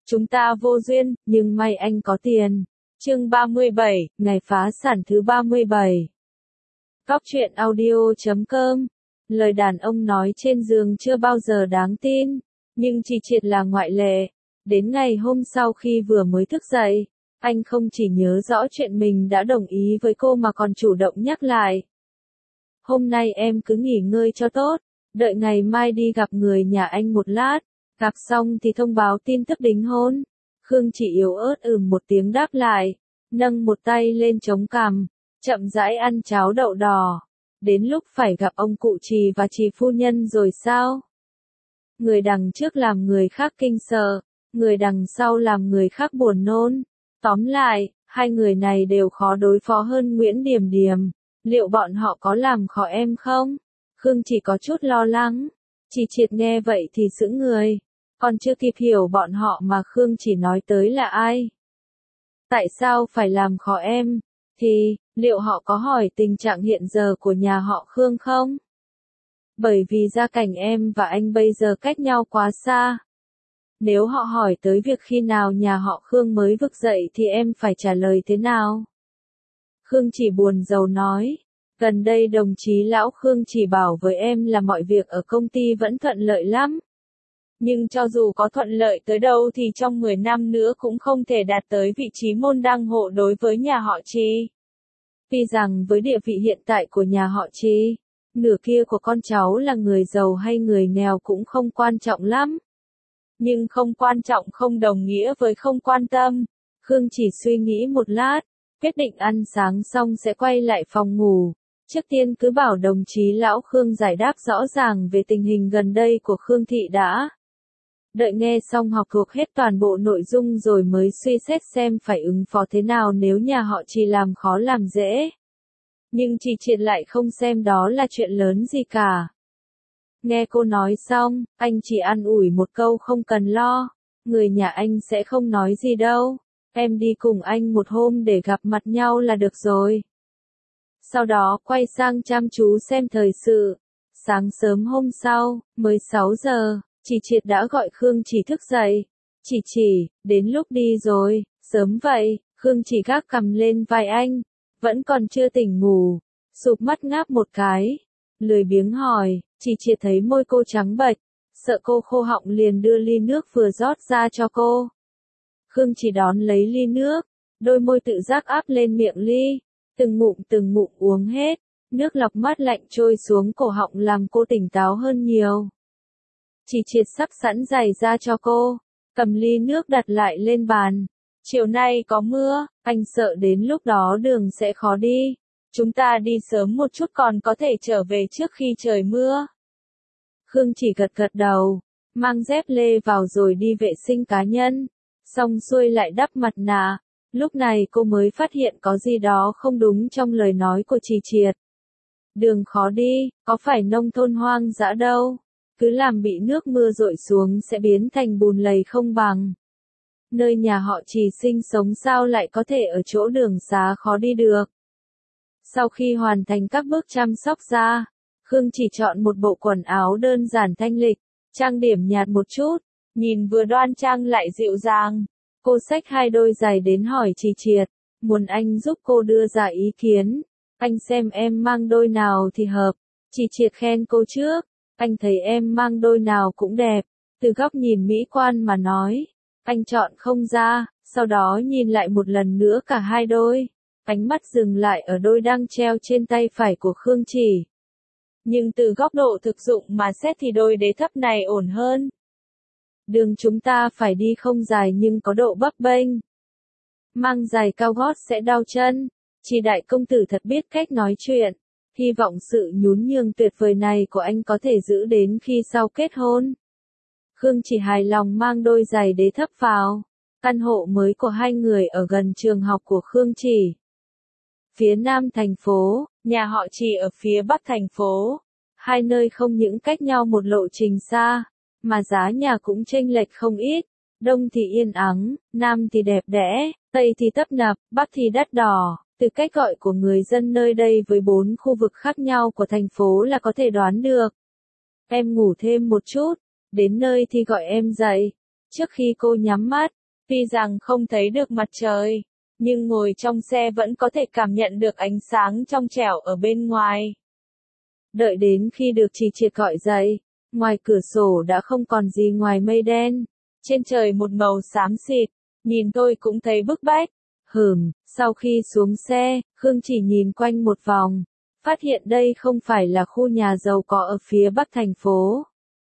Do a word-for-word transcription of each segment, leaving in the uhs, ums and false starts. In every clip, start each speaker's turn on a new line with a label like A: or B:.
A: Chúng ta vô duyên, nhưng may anh có tiền. Chương ba mươi bảy, ngày phá sản thứ ba mươi bảy. Góc truyện audio chấm com. Lời đàn ông nói trên giường chưa bao giờ đáng tin, nhưng Chi Triệt là ngoại lệ. Đến ngày hôm sau khi vừa mới thức dậy, anh không chỉ nhớ rõ chuyện mình đã đồng ý với cô mà còn chủ động nhắc lại. Hôm nay em cứ nghỉ ngơi cho tốt, đợi ngày mai đi gặp người nhà anh một lát, gặp xong thì thông báo tin tức đính hôn. Khương chỉ yếu ớt ừm một tiếng đáp lại, nâng một tay lên chống cằm, chậm rãi ăn cháo đậu đỏ. Đến lúc phải gặp ông cụ Trì và Trì phu nhân rồi sao? Người đằng trước làm người khác kinh sợ, người đằng sau làm người khác buồn nôn. Tóm lại, hai người này đều khó đối phó hơn Nguyễn Điềm Điềm. Liệu bọn họ có làm khó em không? Khương chỉ có chút lo lắng. Chi Triệt nghe vậy thì sững người. Còn chưa kịp hiểu bọn họ mà Khương chỉ nói tới là ai. Tại sao phải làm khó em? Thì, liệu họ có hỏi tình trạng hiện giờ của nhà họ Khương không? Bởi vì gia cảnh em và anh bây giờ cách nhau quá xa. Nếu họ hỏi tới việc khi nào nhà họ Khương mới vực dậy thì em phải trả lời thế nào? Khương chỉ buồn rầu nói. Gần đây đồng chí lão Khương chỉ bảo với em là mọi việc ở công ty vẫn thuận lợi lắm. Nhưng cho dù có thuận lợi tới đâu thì trong mười năm nữa cũng không thể đạt tới vị trí môn đăng hộ đối với nhà họ Chi. Vì rằng với địa vị hiện tại của nhà họ Chi, nửa kia của con cháu là người giàu hay người nghèo cũng không quan trọng lắm. Nhưng không quan trọng không đồng nghĩa với không quan tâm. Khương chỉ suy nghĩ một lát, quyết định ăn sáng xong sẽ quay lại phòng ngủ. Trước tiên cứ bảo đồng chí lão Khương giải đáp rõ ràng về tình hình gần đây của Khương thị đã. Đợi nghe xong học thuộc hết toàn bộ nội dung rồi mới suy xét xem phải ứng phó thế nào nếu nhà họ Chi làm khó làm dễ. Nhưng Chi Triệt lại không xem đó là chuyện lớn gì cả. Nghe cô nói xong, anh chỉ an ủi một câu không cần lo, người nhà anh sẽ không nói gì đâu, em đi cùng anh một hôm để gặp mặt nhau là được rồi. Sau đó quay sang chăm chú xem thời sự. Sáng sớm hôm sau, mới sáu giờ, Chi Triệt đã gọi Khương chỉ thức dậy. Chỉ chỉ, đến lúc đi rồi, sớm vậy. Khương chỉ gác cằm lên vai anh, vẫn còn chưa tỉnh ngủ, sụp mắt ngáp một cái, lười biếng hỏi. Chi Triệt thấy môi cô trắng bệch, sợ cô khô họng liền đưa ly nước vừa rót ra cho cô. Khương chỉ đón lấy ly nước, đôi môi tự giác áp lên miệng ly, từng ngụm từng ngụm uống hết, nước lọc mát lạnh trôi xuống cổ họng làm cô tỉnh táo hơn nhiều. Chi Triệt sắp sẵn giày ra cho cô, cầm ly nước đặt lại lên bàn. Chiều nay có mưa, anh sợ đến lúc đó đường sẽ khó đi. Chúng ta đi sớm một chút còn có thể trở về trước khi trời mưa. Khương chỉ gật gật đầu, mang dép lê vào rồi đi vệ sinh cá nhân. Xong xuôi lại đắp mặt nạ. Lúc này cô mới phát hiện có gì đó không đúng trong lời nói của Chi Triệt. Đường khó đi, có phải nông thôn hoang dã đâu. Cứ làm bị nước mưa dội xuống sẽ biến thành bùn lầy không bằng. Nơi nhà họ Trì sinh sống sao lại có thể ở chỗ đường xá khó đi được. Sau khi hoàn thành các bước chăm sóc da, Khương chỉ chọn một bộ quần áo đơn giản thanh lịch, trang điểm nhạt một chút, nhìn vừa đoan trang lại dịu dàng. Cô xách hai đôi giày đến hỏi Chi Triệt, muốn anh giúp cô đưa ra ý kiến. Anh xem em mang đôi nào thì hợp. Chi Triệt khen cô trước, anh thấy em mang đôi nào cũng đẹp. Từ góc nhìn mỹ quan mà nói, anh chọn không ra, sau đó nhìn lại một lần nữa cả hai đôi. Ánh mắt dừng lại ở đôi đang treo trên tay phải của Khương chỉ. Nhưng từ góc độ thực dụng mà xét thì đôi đế thấp này ổn hơn. Đường chúng ta phải đi không dài nhưng có độ bấp bênh. Mang giày cao gót sẽ đau chân. Chi đại công tử thật biết cách nói chuyện. Hy vọng sự nhún nhường tuyệt vời này của anh có thể giữ đến khi sau kết hôn. Khương chỉ hài lòng mang đôi giày đế thấp vào. Căn hộ mới của hai người ở gần trường học của Khương chỉ. Phía nam thành phố, nhà họ Trì ở phía bắc thành phố. Hai nơi không những cách nhau một lộ trình xa, mà giá nhà cũng chênh lệch không ít. Đông thì yên ắng, nam thì đẹp đẽ, tây thì tấp nập, bắc thì đắt đỏ. Từ cách gọi của người dân nơi đây với bốn khu vực khác nhau của thành phố là có thể đoán được. Em ngủ thêm một chút, đến nơi thì gọi em dậy. Trước khi cô nhắm mắt, tuy rằng không thấy được mặt trời, nhưng ngồi trong xe vẫn có thể cảm nhận được ánh sáng trong trẻo ở bên ngoài. Đợi đến khi được Trì Triệt gọi dậy, ngoài cửa sổ đã không còn gì ngoài mây đen, trên trời một màu xám xịt, nhìn tôi cũng thấy bức bách. Hừm, sau khi xuống xe, Khương Chỉ nhìn quanh một vòng, phát hiện đây không phải là khu nhà giàu có ở phía bắc thành phố,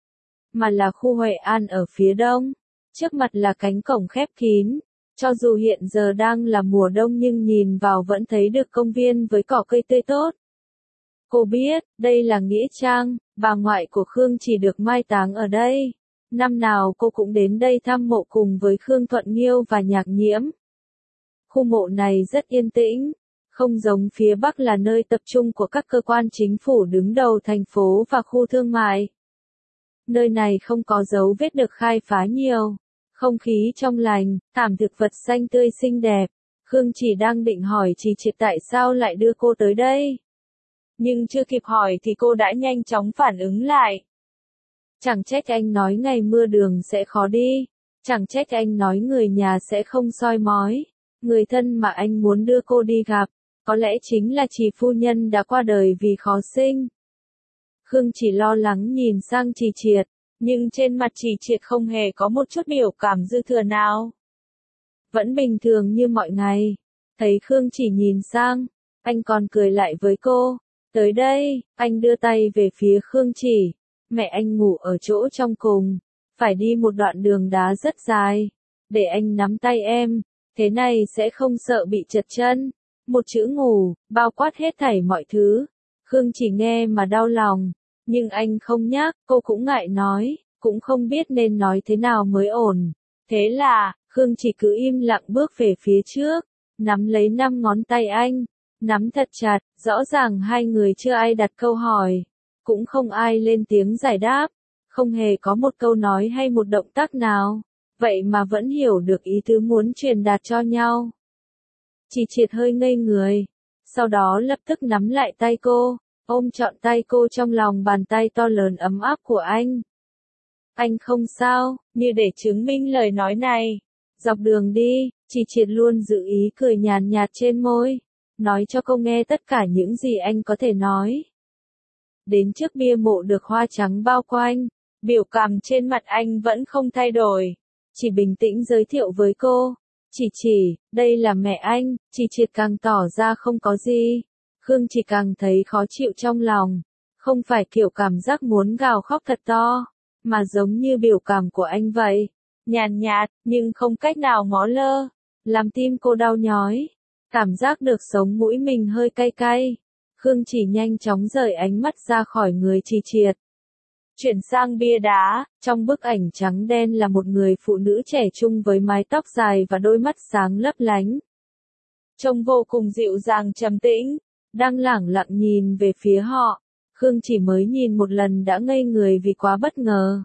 A: mà là khu Huệ An ở phía đông. Trước mặt là cánh cổng khép kín, cho dù hiện giờ đang là mùa đông nhưng nhìn vào vẫn thấy được công viên với cỏ cây tươi tốt. Cô biết, đây là nghĩa trang, bà ngoại của Khương Chỉ được mai táng ở đây. Năm nào cô cũng đến đây thăm mộ cùng với Khương Thuận Nghiêu và Nhạc Nhiễm. Khu mộ này rất yên tĩnh, không giống phía Bắc là nơi tập trung của các cơ quan chính phủ đứng đầu thành phố và khu thương mại. Nơi này không có dấu vết được khai phá nhiều, không khí trong lành, thảm thực vật xanh tươi xinh đẹp. Khương Chỉ đang định hỏi Trì Triệt tại sao lại đưa cô tới đây. Nhưng chưa kịp hỏi thì cô đã nhanh chóng phản ứng lại. Chẳng trách anh nói ngày mưa đường sẽ khó đi, chẳng trách anh nói người nhà sẽ không soi mói. Người thân mà anh muốn đưa cô đi gặp, có lẽ chính là Trì phu nhân đã qua đời vì khó sinh. Khương Chỉ lo lắng nhìn sang Trì Triệt, nhưng trên mặt Trì Triệt không hề có một chút biểu cảm dư thừa nào. Vẫn bình thường như mọi ngày. Thấy Khương Chỉ nhìn sang, anh còn cười lại với cô. Tới đây, anh đưa tay về phía Khương Chỉ. Mẹ anh ngủ ở chỗ trong cùng, phải đi một đoạn đường đá rất dài. Để anh nắm tay em, thế này sẽ không sợ bị trật chân. Một chữ ngủ, bao quát hết thảy mọi thứ. Khương Chỉ nghe mà đau lòng, nhưng anh không nhắc, cô cũng ngại nói, cũng không biết nên nói thế nào mới ổn. Thế là, Khương Chỉ cứ im lặng bước về phía trước, nắm lấy năm ngón tay anh, nắm thật chặt, rõ ràng hai người chưa ai đặt câu hỏi, cũng không ai lên tiếng giải đáp, không hề có một câu nói hay một động tác nào, vậy mà vẫn hiểu được ý tứ muốn truyền đạt cho nhau. Trì Triệt hơi ngây người, sau đó lập tức nắm lại tay cô, ôm trọn tay cô trong lòng bàn tay to lớn ấm áp của anh. Anh không sao, như để chứng minh lời nói này. Dọc đường đi, Trì Triệt luôn giữ ý cười nhàn nhạt trên môi, nói cho cô nghe tất cả những gì anh có thể nói. Đến trước bia mộ được hoa trắng bao quanh, biểu cảm trên mặt anh vẫn không thay đổi, chỉ bình tĩnh giới thiệu với cô. Chỉ chỉ, đây là mẹ anh. Trì Triệt càng tỏ ra không có gì. Khương Chỉ càng thấy khó chịu trong lòng, không phải kiểu cảm giác muốn gào khóc thật to, mà giống như biểu cảm của anh vậy, nhàn nhạt, nhưng không cách nào ngó lơ, làm tim cô đau nhói, cảm giác được sống mũi mình hơi cay cay. Khương Chỉ nhanh chóng rời ánh mắt ra khỏi người Trì Triệt. Chuyển sang bia đá, trong bức ảnh trắng đen là một người phụ nữ trẻ trung với mái tóc dài và đôi mắt sáng lấp lánh. Trông vô cùng dịu dàng trầm tĩnh, đang lẳng lặng nhìn về phía họ. Khương Chỉ mới nhìn một lần đã ngây người vì quá bất ngờ.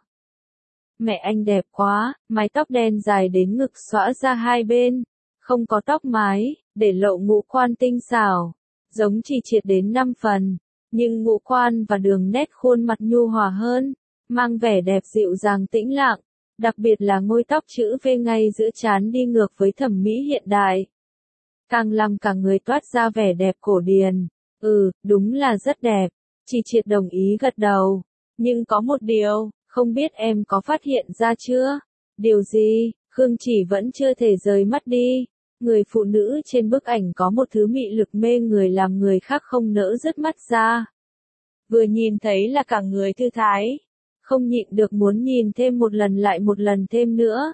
A: Mẹ anh đẹp quá, mái tóc đen dài đến ngực xõa ra hai bên, không có tóc mái, để lộ ngũ quan tinh xảo, giống Trì Triệt đến năm phần, nhưng ngũ quan và đường nét khuôn mặt nhu hòa hơn, mang vẻ đẹp dịu dàng tĩnh lặng, đặc biệt là ngôi tóc chữ V ngay giữa trán đi ngược với thẩm mỹ hiện đại. Càng làm cả người toát ra vẻ đẹp cổ điển. Ừ, đúng là rất đẹp. Trì Triệt đồng ý gật đầu. Nhưng có một điều, không biết em có phát hiện ra chưa? Điều gì? Khương Chỉ vẫn chưa thể rời mắt đi. Người phụ nữ trên bức ảnh có một thứ mị lực mê người làm người khác không nỡ dứt mắt ra. Vừa nhìn thấy là cả người thư thái. Không nhịn được muốn nhìn thêm một lần lại một lần thêm nữa.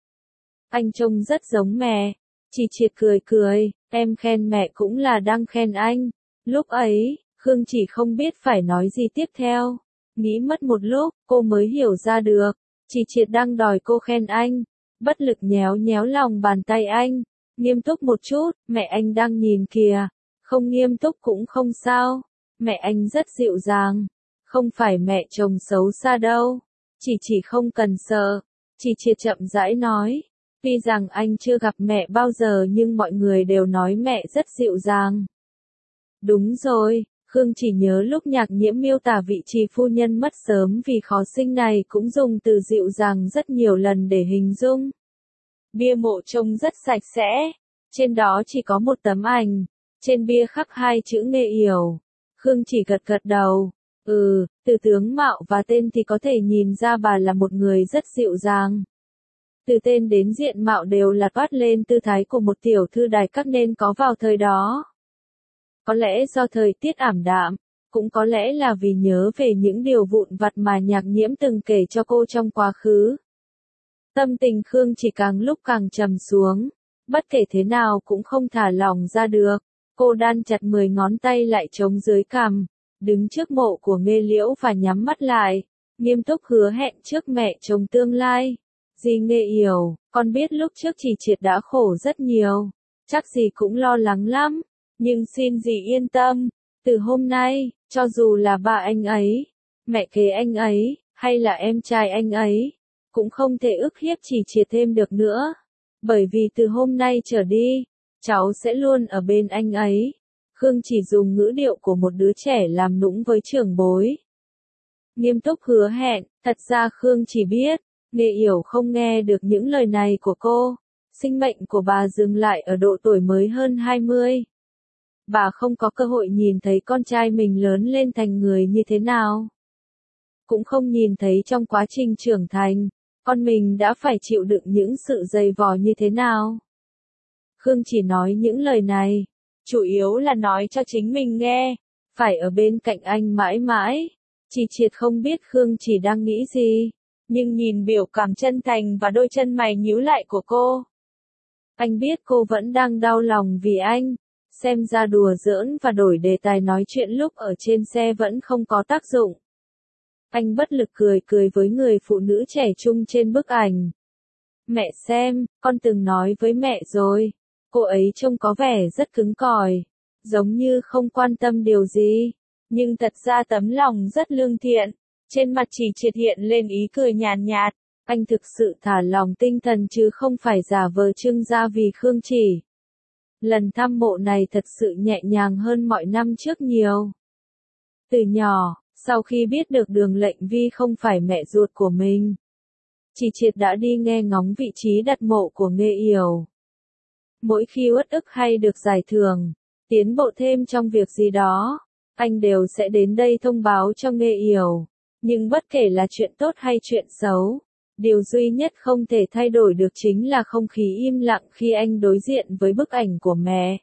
A: Anh trông rất giống mẹ. Trì Triệt cười cười, em khen mẹ cũng là đang khen anh. Lúc ấy, Khương Chỉ không biết phải nói gì tiếp theo. Nghĩ mất một lúc, cô mới hiểu ra được. Trì Triệt đang đòi cô khen anh. Bất lực nhéo nhéo lòng bàn tay anh. Nghiêm túc một chút, mẹ anh đang nhìn kìa. Không nghiêm túc cũng không sao. Mẹ anh rất dịu dàng. Không phải mẹ chồng xấu xa đâu. Chỉ chỉ không cần sợ. Trì Triệt chậm rãi nói. Tuy rằng anh chưa gặp mẹ bao giờ nhưng mọi người đều nói mẹ rất dịu dàng. Đúng rồi, Khương chỉ nhớ lúc Nhạc Nhiễm miêu tả vị trì phu nhân mất sớm vì khó sinh này cũng dùng từ dịu dàng rất nhiều lần để hình dung. Bia mộ trông rất sạch sẽ, trên đó chỉ có một tấm ảnh, trên bia khắc hai chữ Nghê Yểu. Khương chỉ gật gật đầu, ừ, từ tướng mạo và tên thì có thể nhìn ra bà là một người rất dịu dàng. Từ tên đến diện mạo đều là toát lên tư thái của một tiểu thư đài các nên có vào thời đó. Có lẽ do thời tiết ảm đạm, cũng có lẽ là vì nhớ về những điều vụn vặt mà Nhạc Nhiễm từng kể cho cô trong quá khứ. Tâm tình Khương chỉ càng lúc càng trầm xuống, bất kể thế nào cũng không thả lỏng ra được. Cô đan chặt mười ngón tay lại trống dưới cằm, đứng trước mộ của Nghê Liễu và nhắm mắt lại, nghiêm túc hứa hẹn trước mẹ chồng tương lai. Dì Nghê Yểu, con biết lúc trước Chỉ Triệt đã khổ rất nhiều, chắc dì cũng lo lắng lắm, nhưng xin dì yên tâm, từ hôm nay, cho dù là ba anh ấy, mẹ kế anh ấy, hay là em trai anh ấy, cũng không thể ức hiếp Chỉ Triệt thêm được nữa, bởi vì từ hôm nay trở đi, cháu sẽ luôn ở bên anh ấy. Khương chỉ dùng ngữ điệu của một đứa trẻ làm nũng với trưởng bối. Nghiêm túc hứa hẹn, thật ra Khương chỉ biết, Nghê Yểu không nghe được những lời này của cô. Sinh mệnh của bà dừng lại ở độ tuổi mới hơn hai mươi. Bà không có cơ hội nhìn thấy con trai mình lớn lên thành người như thế nào. Cũng không nhìn thấy trong quá trình trưởng thành, con mình đã phải chịu đựng những sự dày vò như thế nào. Khương chỉ nói những lời này, chủ yếu là nói cho chính mình nghe, phải ở bên cạnh anh mãi mãi. Chỉ Triệt không biết Khương chỉ đang nghĩ gì, nhưng nhìn biểu cảm chân thành và đôi chân mày nhíu lại của cô. Anh biết cô vẫn đang đau lòng vì anh, xem ra đùa giỡn và đổi đề tài nói chuyện lúc ở trên xe vẫn không có tác dụng. Anh bất lực cười cười với người phụ nữ trẻ trung trên bức ảnh. Mẹ xem, con từng nói với mẹ rồi, cô ấy trông có vẻ rất cứng cỏi, giống như không quan tâm điều gì, nhưng thật ra tấm lòng rất lương thiện. Trên mặt Chỉ Triệt hiện lên ý cười nhàn nhạt, anh thực sự thả lòng tinh thần chứ không phải giả vờ trưng ra vì Khương chỉ. Lần thăm mộ này thật sự nhẹ nhàng hơn mọi năm trước nhiều. Từ nhỏ, sau khi biết được Đường Lệnh Vi không phải mẹ ruột của mình, Chỉ Triệt đã đi nghe ngóng vị trí đặt mộ của Nghê Yểu. Mỗi khi uất ức hay được giải thưởng, tiến bộ thêm trong việc gì đó, anh đều sẽ đến đây thông báo cho Nghê Yểu. Nhưng bất kể là chuyện tốt hay chuyện xấu, điều duy nhất không thể thay đổi được chính là không khí im lặng khi anh đối diện với bức ảnh của mẹ.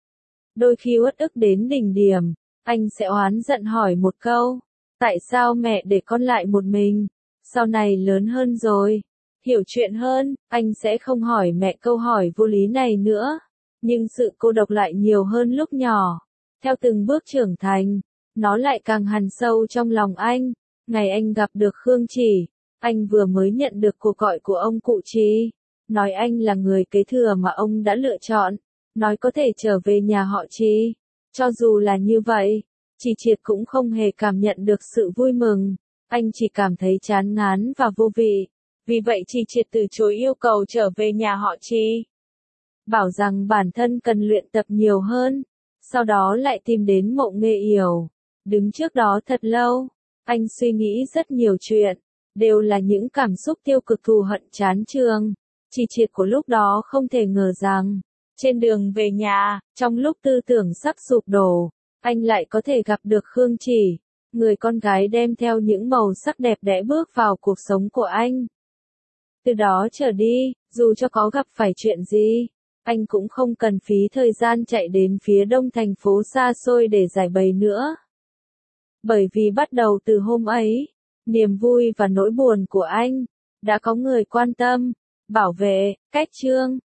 A: Đôi khi uất ức đến đỉnh điểm, anh sẽ oán giận hỏi một câu, tại sao mẹ để con lại một mình? Sau này lớn hơn rồi, hiểu chuyện hơn, anh sẽ không hỏi mẹ câu hỏi vô lý này nữa. Nhưng sự cô độc lại nhiều hơn lúc nhỏ. Theo từng bước trưởng thành, nó lại càng hằn sâu trong lòng anh. Ngày anh gặp được Khương Chỉ, anh vừa mới nhận được cuộc gọi của ông cụ Trì, nói anh là người kế thừa mà ông đã lựa chọn, nói có thể trở về nhà họ Trì. Cho dù là như vậy, Chỉ Triệt cũng không hề cảm nhận được sự vui mừng, anh chỉ cảm thấy chán ngán và vô vị. Vì vậy Chỉ Triệt từ chối yêu cầu trở về nhà họ Trì. Bảo rằng bản thân cần luyện tập nhiều hơn, sau đó lại tìm đến mộ Nghê Yểu. Đứng trước đó thật lâu, anh suy nghĩ rất nhiều chuyện, đều là những cảm xúc tiêu cực thù hận chán chường. Chỉ Triệt của lúc đó không thể ngờ rằng, trên đường về nhà, trong lúc tư tưởng sắp sụp đổ, anh lại có thể gặp được Khương Chỉ, người con gái đem theo những màu sắc đẹp đẽ bước vào cuộc sống của anh. Từ đó trở đi, dù cho có gặp phải chuyện gì, anh cũng không cần phí thời gian chạy đến phía đông thành phố xa xôi để giải bày nữa. Bởi vì bắt đầu từ hôm ấy, niềm vui và nỗi buồn của anh đã có người quan tâm, bảo vệ, cách trương.